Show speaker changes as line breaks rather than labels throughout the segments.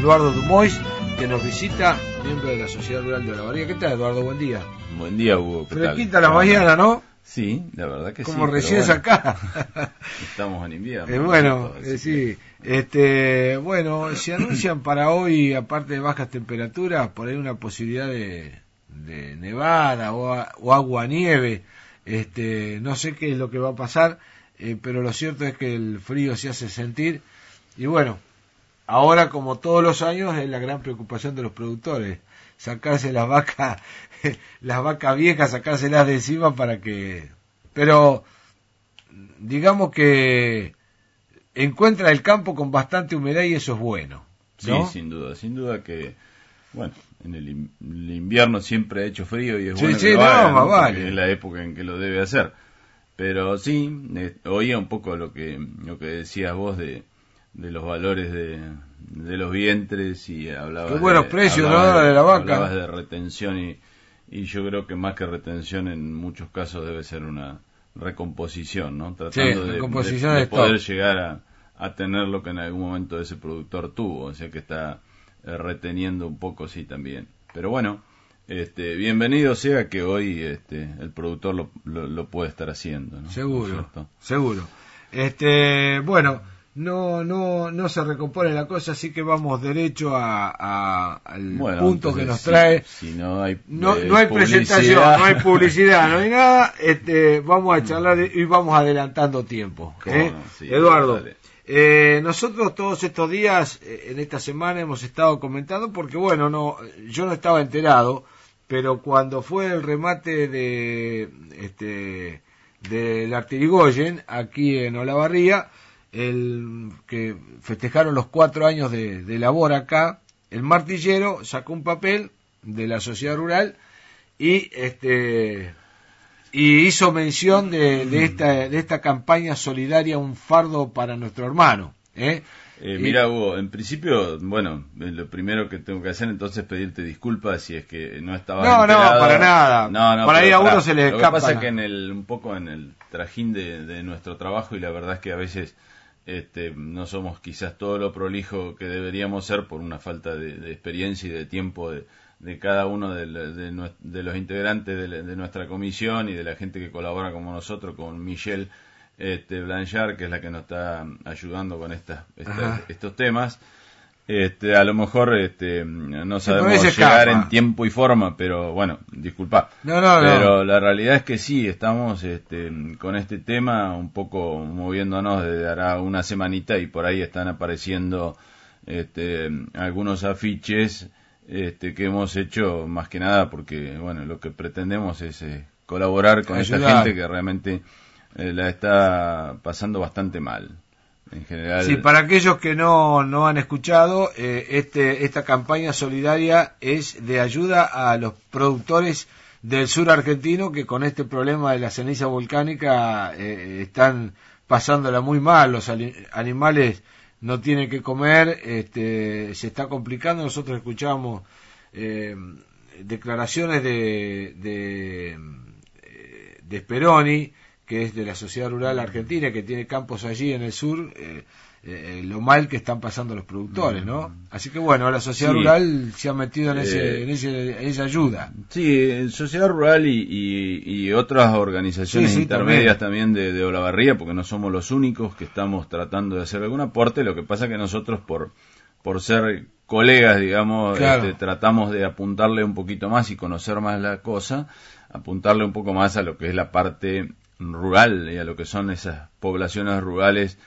Eduardo Dumois, que nos visita, miembro de la Sociedad Rural de Olavarría. ¿Qué tal, Eduardo? Buen día.
Buen día, Hugo. ¿Qué
Fresquita la mañana, ¿no?
Sí, la verdad que
como
sí.
Recién
bueno,
acá.
Estamos en invierno.
Bueno, sí. Bueno, se anuncian para hoy, aparte de bajas temperaturas, por ahí una posibilidad de nevada o agua-nieve. No sé qué es lo que va a pasar, pero lo cierto es que el frío se hace sentir. Y bueno, ahora como todos los años es la gran preocupación de los productores, sacarse las vacas viejas, sacárselas de encima para que... Pero digamos que encuentra el campo con bastante humedad y eso es bueno, ¿no?
Sí, sin duda que, bueno, en el invierno siempre ha hecho frío y es bueno
sí,
que lo haga, ¿no?
vale.
Es la época en que lo debe hacer. Pero sí, oía un poco lo que decías vos de los valores de los vientres y hablabas
qué buenos precios, ¿no? De la vaca.
Hablabas de retención y yo creo que más que retención en muchos casos debe ser una recomposición, ¿no? Tratando de poder llegar a tener lo que en algún momento ese productor tuvo, o sea que está reteniendo un poco, sí, también. Pero bueno, bienvenido sea que hoy el productor lo puede estar haciendo, ¿no?
Seguro. Bueno, no se recompone la cosa, así que vamos derecho al punto que nos trae.
Si no hay
hay presentación, no hay publicidad, no hay nada. Vamos a charlar y vamos adelantando tiempo.
Sí,
Eduardo, nosotros todos estos días, en esta semana hemos estado comentando, porque bueno, yo no estaba enterado, pero cuando fue el remate del Artirigoyen aquí en Olavarría, que festejaron los 4 años de labor acá, el martillero sacó un papel de la sociedad rural y hizo mención de esta campaña solidaria, un fardo para nuestro hermano.
Mira, Hugo, en principio, bueno, lo primero que tengo que hacer entonces es pedirte disculpas si es que no estaba enterado.
No, para nada.
No,
por ahí a uno se le escapa.
Lo que pasa es que un poco en el trajín de nuestro trabajo, y la verdad es que a veces no somos quizás todo lo prolijo que deberíamos ser por una falta de experiencia y de tiempo de cada uno de los integrantes de nuestra comisión y de la gente que colabora con nosotros, con Michelle Blanchard, que es la que nos está ayudando con estos temas. A lo mejor no sabemos llegar en tiempo y forma, pero bueno, disculpa. Pero la realidad es que sí, estamos con este tema un poco moviéndonos desde hará una semanita y por ahí están apareciendo algunos afiches que hemos hecho más que nada porque, bueno, lo que pretendemos es colaborar con esta gente que realmente la está pasando bastante mal. En general.
Sí, para aquellos que no han escuchado, esta campaña solidaria es de ayuda a los productores del sur argentino que con este problema de la ceniza volcánica están pasándola muy mal. Los animales no tienen que comer, se está complicando. Nosotros escuchamos declaraciones de Speroni, que es de la Sociedad Rural Argentina, que tiene campos allí en el sur, lo mal que están pasando los productores, ¿no? Así que bueno, la Sociedad Rural se ha metido en esa ayuda.
Sí, Sociedad Rural y otras organizaciones intermedias también de Olavarría, porque no somos los únicos que estamos tratando de hacer algún aporte. Lo que pasa que nosotros por ser colegas, digamos, tratamos de apuntarle un poquito más y conocer más la cosa, apuntarle un poco más a lo que es la parte rural y a lo que son esas poblaciones rurales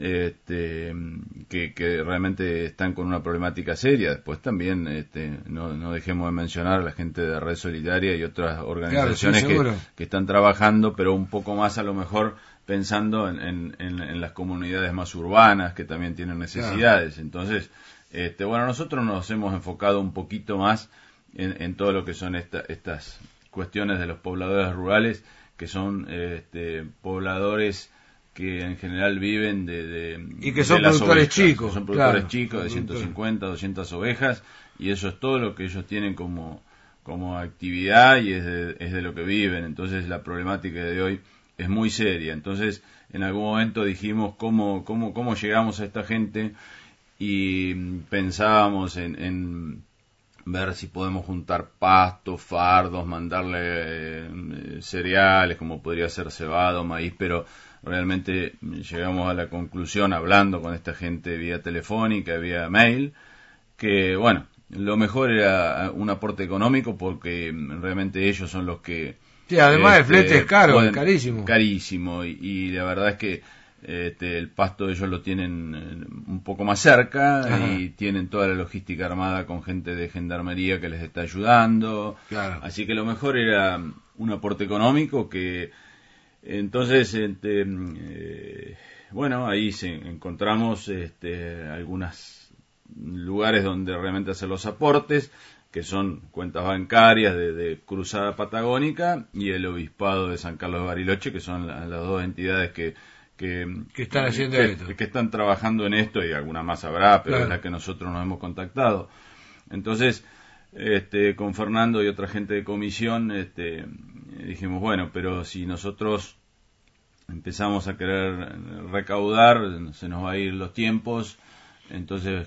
que realmente están con una problemática seria. Después también no dejemos de mencionar a la gente de Red Solidaria y otras organizaciones que están trabajando, pero un poco más a lo mejor pensando en las comunidades más urbanas que también tienen necesidades. Entonces, bueno, nosotros nos hemos enfocado un poquito más en todo lo que son estas cuestiones de los pobladores rurales, que son pobladores que en general viven
y que son productores chicos.
Son productores chicos de 150, 200 ovejas, y eso es todo lo que ellos tienen como actividad y es de lo que viven. Entonces la problemática de hoy es muy seria. Entonces en algún momento dijimos cómo llegamos a esta gente, y pensábamos en ver si podemos juntar pastos, fardos, mandarle cereales, como podría ser cebada o maíz, pero realmente llegamos a la conclusión, hablando con esta gente vía telefónica, vía mail, que bueno, lo mejor era un aporte económico, porque realmente ellos son los que...
Sí, además el flete es caro, es carísimo.
Carísimo, y la verdad es que el pasto ellos lo tienen un poco más cerca. Ajá. Y tienen toda la logística armada con gente de gendarmería que les está ayudando. Claro. Así que lo mejor era un aporte económico, que entonces bueno, ahí encontramos algunos lugares donde realmente hacer los aportes, que son cuentas bancarias de Cruzada Patagónica y el Obispado de San Carlos de Bariloche, que son las dos entidades que
están haciendo esto,
que están trabajando en esto, y alguna más habrá, pero
claro,
es la que nosotros nos hemos contactado. Entonces, con Fernando y otra gente de comisión, dijimos, bueno, pero si nosotros empezamos a querer recaudar, se nos va a ir los tiempos. Entonces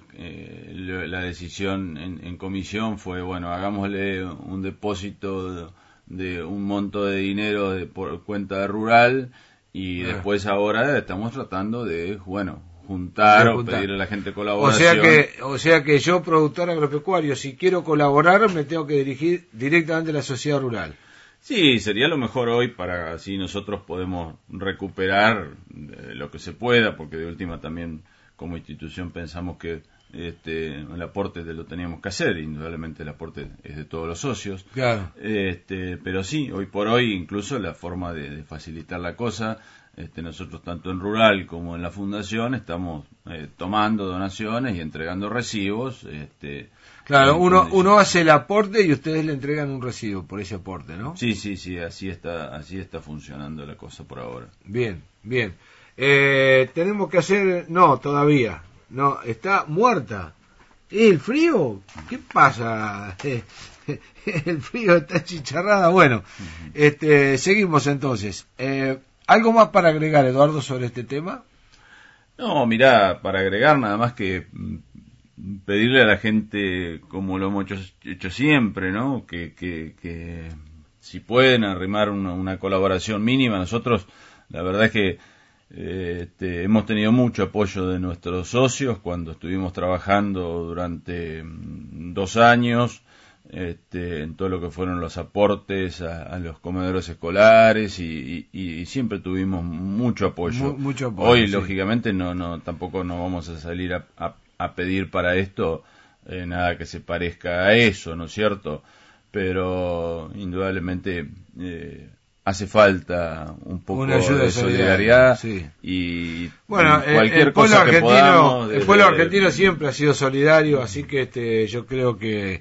la decisión en comisión fue, bueno, hagámosle un depósito de un monto de dinero por cuenta rural, y después ahora estamos tratando de, bueno, juntar o pedirle a la gente colaboración.
O sea que yo, productor agropecuario, si quiero colaborar, me tengo que dirigir directamente a la sociedad rural.
Sí, sería lo mejor hoy, para así nosotros podemos recuperar lo que se pueda, porque de última también como institución pensamos que el aporte lo teníamos que hacer, indudablemente el aporte es de todos los socios.
Claro.
Pero sí, hoy por hoy, incluso la forma de facilitar la cosa, nosotros tanto en Rural como en la Fundación estamos tomando donaciones y entregando recibos.
Claro, uno hace el aporte y ustedes le entregan un recibo por ese aporte, ¿no?
Sí, así está funcionando la cosa por ahora.
Bien. Tenemos que hacer... No, todavía. No, está muerta. ¿El frío? ¿Qué pasa? El frío está chicharrada. Bueno, seguimos entonces. ¿Algo más para agregar, Eduardo, sobre este tema?
No, mirá, para agregar nada más que pedirle a la gente, como lo hemos hecho siempre, ¿no? Que si pueden arrimar una colaboración mínima. Nosotros, la verdad es que hemos tenido mucho apoyo de nuestros socios cuando estuvimos trabajando durante 2 años en todo lo que fueron los aportes a los comedores escolares, y siempre tuvimos mucho apoyo.
Mucho apoyo.
Hoy,
sí,
lógicamente, tampoco nos vamos a salir a pedir para esto nada que se parezca a eso, ¿no es cierto? Pero indudablemente hace falta un poco de solidaridad,
sí.
Y
bueno,
cualquier cosa que podamos.
El pueblo argentino siempre ha sido solidario, así que yo creo que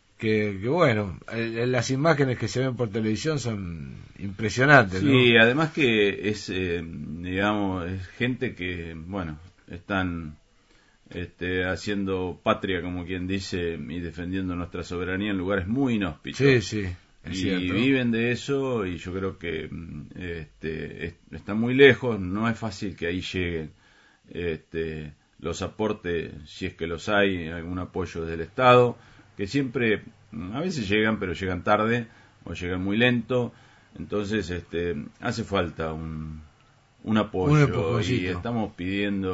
bueno, las imágenes que se ven por televisión son impresionantes, ¿no?
Sí, además que es, digamos, es gente que, bueno, están haciendo patria, como quien dice, y defendiendo nuestra soberanía en lugares muy inhóspitos.
Sí.
Y
cierto,
viven de eso, y yo creo que están muy lejos. No es fácil que ahí lleguen los aportes, si es que los hay, algún apoyo del Estado, que siempre, a veces llegan, pero llegan tarde o llegan muy lento. Entonces hace falta un apoyo, y estamos pidiendo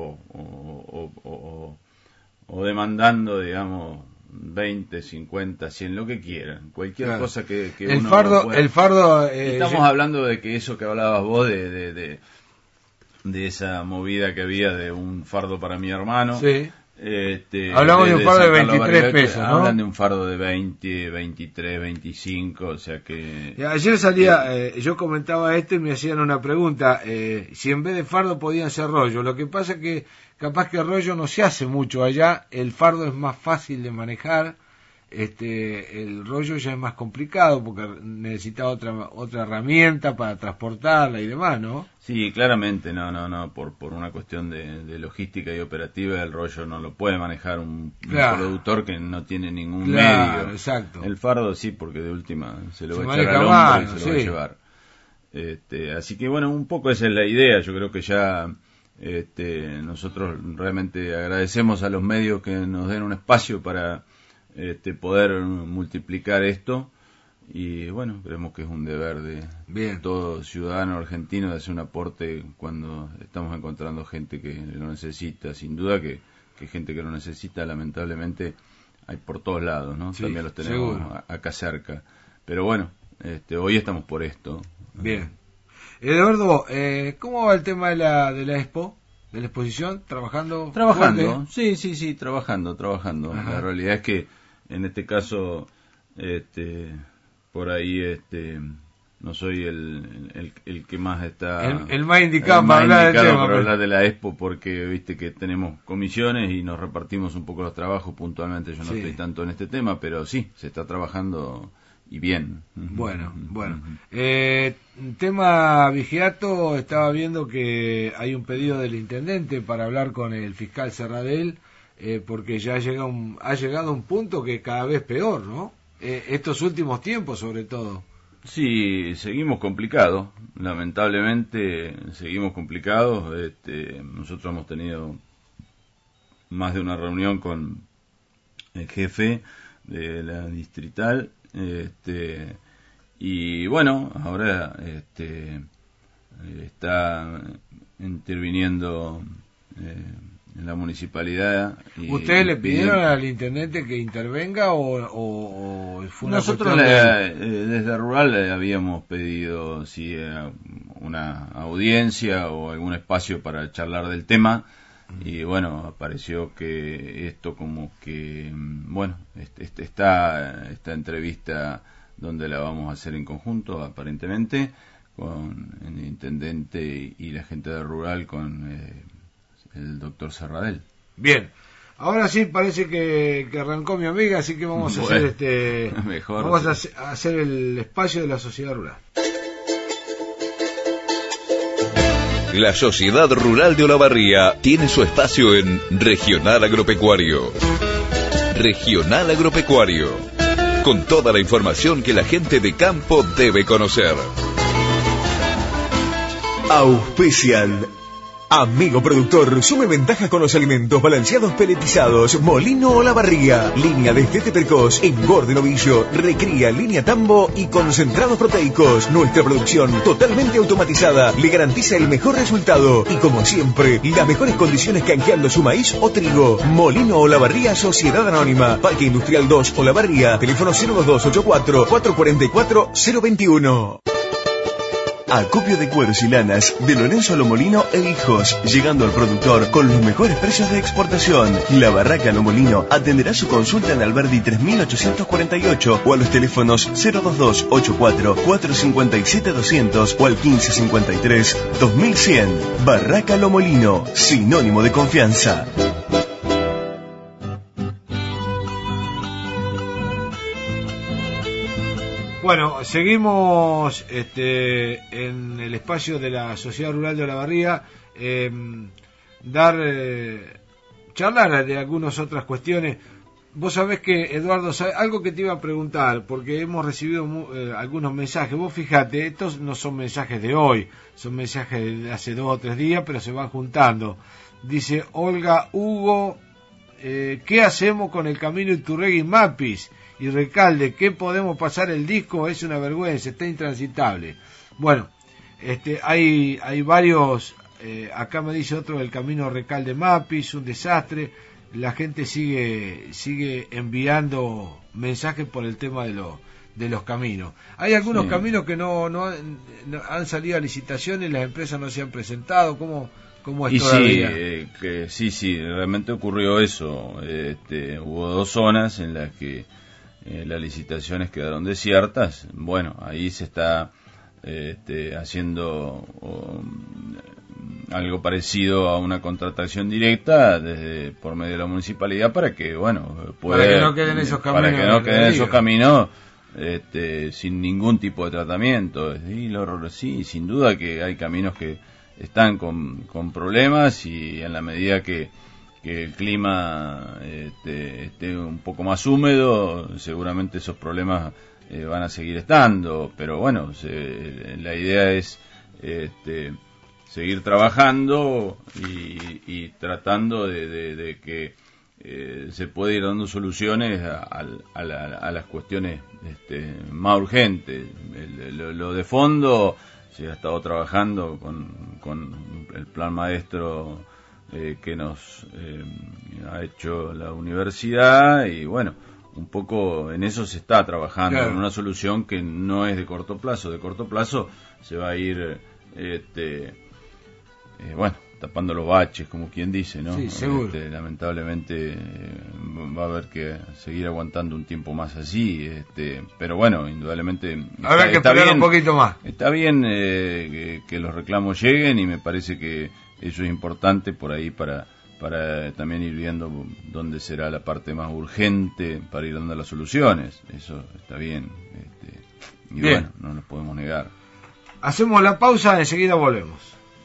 o demandando, digamos, 20, 50, 100, lo que quieran, cualquier cosa que
el
uno
fardo,
pueda.
El fardo,
estamos hablando de que eso que hablabas vos de esa movida que había de un fardo para mi hermano.
Sí. Hablamos de un fardo de 23 pesos, ¿no?
Hablan de un fardo de 20, 23, 25, o sea que...
Ayer salía, yo comentaba esto y me hacían una pregunta, si en vez de fardo podían ser rollo. Lo que pasa es que capaz que rollo no se hace mucho allá, el fardo es más fácil de manejar, el rollo ya es más complicado porque necesita otra herramienta para transportarla y demás, ¿no?
Sí, claramente, no, por una cuestión de logística y operativa, el rollo no lo puede manejar un productor que no tiene ningún medio.
Exacto.
El fardo sí, porque de última se lo va a echar al hombro y se lo va a llevar. Así que bueno, un poco esa es la idea. Yo creo que ya Nosotros realmente agradecemos a los medios que nos den un espacio para poder multiplicar esto, y bueno, creemos que es un deber de todo ciudadano argentino de hacer un aporte cuando estamos encontrando gente que lo necesita. Sin duda que gente que lo necesita, lamentablemente hay por todos lados, ¿no? Sí, también los tenemos acá cerca, pero bueno, hoy estamos por esto.
Bien. Eduardo, ¿cómo va el tema de la expo, de la exposición? ¿Trabajando?
Sí, trabajando. Ajá. La realidad es que en este caso, por ahí, no soy el que más está...
El más indicado para hablar del tema.
Para hablar de la expo, porque viste que tenemos comisiones y nos repartimos un poco los trabajos puntualmente. Yo no estoy tanto en este tema, pero sí, se está trabajando y bien.
Bueno. Tema Vigiato, estaba viendo que hay un pedido del intendente para hablar con el fiscal Serradell, porque ya ha llegado a un punto que cada vez peor, ¿no? Estos últimos tiempos, sobre todo.
Sí, seguimos complicados, lamentablemente seguimos complicados. Nosotros hemos tenido más de una reunión con el jefe de la distrital, y bueno, ahora está interviniendo en la municipalidad.
¿Ustedes le pidieron al intendente que intervenga o fue una
nosotros desde Rural le habíamos pedido una audiencia o algún espacio para charlar del tema, y bueno, apareció que esto como que bueno, esta entrevista donde la vamos a hacer en conjunto aparentemente con el intendente y la gente de Rural, con el doctor Serradell.
Bien, ahora sí parece que arrancó mi amiga, así que vamos a hacer a hacer el espacio de la sociedad rural.
La Sociedad Rural de Olavarría tiene su espacio en Regional Agropecuario. Regional Agropecuario, con toda la información que la gente de campo debe conocer.
Auspician. Amigo productor, sume ventaja con los alimentos balanceados peletizados Molino Olavarría. Línea Destete Precoz, engorde novillo, recría, línea tambo y concentrados proteicos. Nuestra producción totalmente automatizada le garantiza el mejor resultado y, como siempre, las mejores condiciones canjeando su maíz o trigo. Molino Olavarría Sociedad Anónima, Parque Industrial 2 Olavarría, teléfono 02284 444 021. Acopio de cueros y lanas de Lorenzo Lomolino e Hijos, llegando al productor con los mejores precios de exportación. La Barraca Lomolino atenderá su consulta en Alberdi 3848 o a los teléfonos 02284 457 200 o al 1553 2100. Barraca Lomolino, sinónimo de confianza.
Bueno, seguimos en el espacio de la Sociedad Rural de Olavarría, charlar de algunas otras cuestiones. Vos sabés que, Eduardo, algo que te iba a preguntar, porque hemos recibido algunos mensajes. Vos fijate, estos no son mensajes de hoy, son mensajes de hace 2 o 3 días, pero se van juntando. Dice Olga Hugo, ¿qué hacemos con el camino Iturregui-Mapis y Recalde? ¿Qué podemos pasar el disco? Es una vergüenza, está intransitable. Bueno, hay varios, acá me dice otro del camino Recalde-Mapis, un desastre. La gente sigue enviando mensajes por el tema de los caminos. Hay algunos caminos que no han salido a licitaciones, las empresas no se han presentado. ¿Cómo es todavía?
Sí, realmente ocurrió eso. Hubo 2 zonas en las que las licitaciones quedaron desiertas. Bueno, ahí se está haciendo algo parecido a una contratación directa por medio de la municipalidad para que
no queden esos
caminos sin ningún tipo de tratamiento. Sí, sin duda que hay caminos que están con problemas, y en la medida que el clima esté un poco más húmedo, seguramente esos problemas van a seguir estando, pero bueno, la idea es seguir trabajando y tratando de que se pueda ir dando soluciones a las cuestiones más urgentes. Lo de fondo se ha estado trabajando con el plan maestro que nos ha hecho la universidad, y bueno, un poco en eso se está trabajando, claro, en una solución que no es de corto plazo. De corto plazo se va a ir bueno, tapando los baches, como quien dice, ¿no?
Sí, seguro.
Lamentablemente va a haber que seguir aguantando un tiempo más así, pero bueno, indudablemente
habrá que esperar un poquito más.
Está bien que los reclamos lleguen, y me parece que eso es importante por ahí para también ir viendo dónde será la parte más urgente para ir dando las soluciones. Eso está bien, y bien, bueno, no nos podemos negar.
Hacemos la pausa, enseguida volvemos.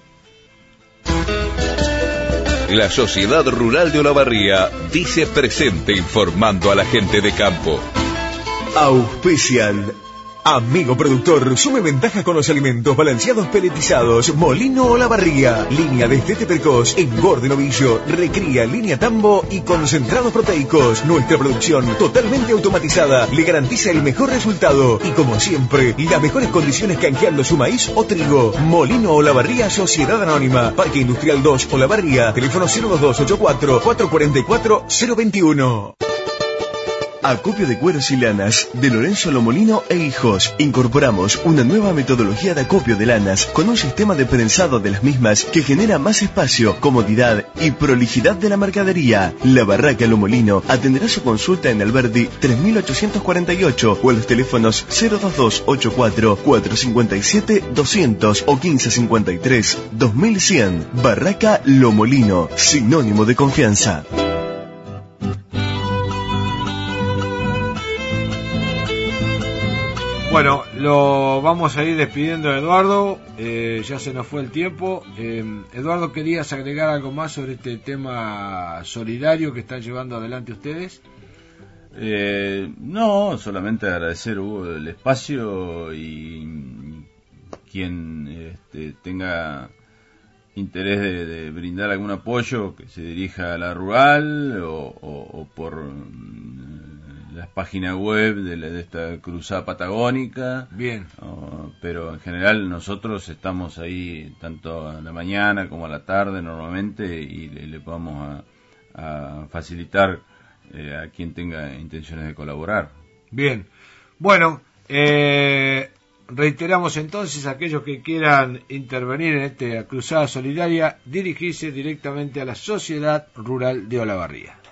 La Sociedad Rural de Olavarría dice presente, informando a la gente de campo.
Auspician. Amigo productor, sume ventaja con los alimentos balanceados peletizados Molino Olavarría. Línea Destete precoz, engorde novillo, recría, línea tambo y concentrados proteicos. Nuestra producción totalmente automatizada le garantiza el mejor resultado y, como siempre, las mejores condiciones canjeando su maíz o trigo. Molino Olavarría Sociedad Anónima, Parque Industrial 2 Olavarría, teléfono 02284 444 021. Acopio de cueros y lanas de Lorenzo Lomolino e Hijos. Incorporamos una nueva metodología de acopio de lanas con un sistema de prensado de las mismas que genera más espacio, comodidad y prolijidad de la mercadería. La Barraca Lomolino atenderá su consulta en Alberdi 3848 o en los teléfonos 02284 457 200 o 1553 2100. Barraca Lomolino, sinónimo de confianza.
Bueno, lo vamos a ir despidiendo, Eduardo, ya se nos fue el tiempo. Eduardo, ¿querías agregar algo más sobre este tema solidario que están llevando adelante ustedes?
No, solamente agradecer, Hugo, el espacio, y quien tenga interés de brindar algún apoyo, que se dirija a la rural o por las páginas web de esta cruzada patagónica.
Bien.
Pero en general nosotros estamos ahí tanto a la mañana como a la tarde normalmente, y le vamos a facilitar a quien tenga intenciones de colaborar.
Bien. Bueno, reiteramos entonces a aquellos que quieran intervenir en esta cruzada solidaria, dirigirse directamente a la Sociedad Rural de Olavarría.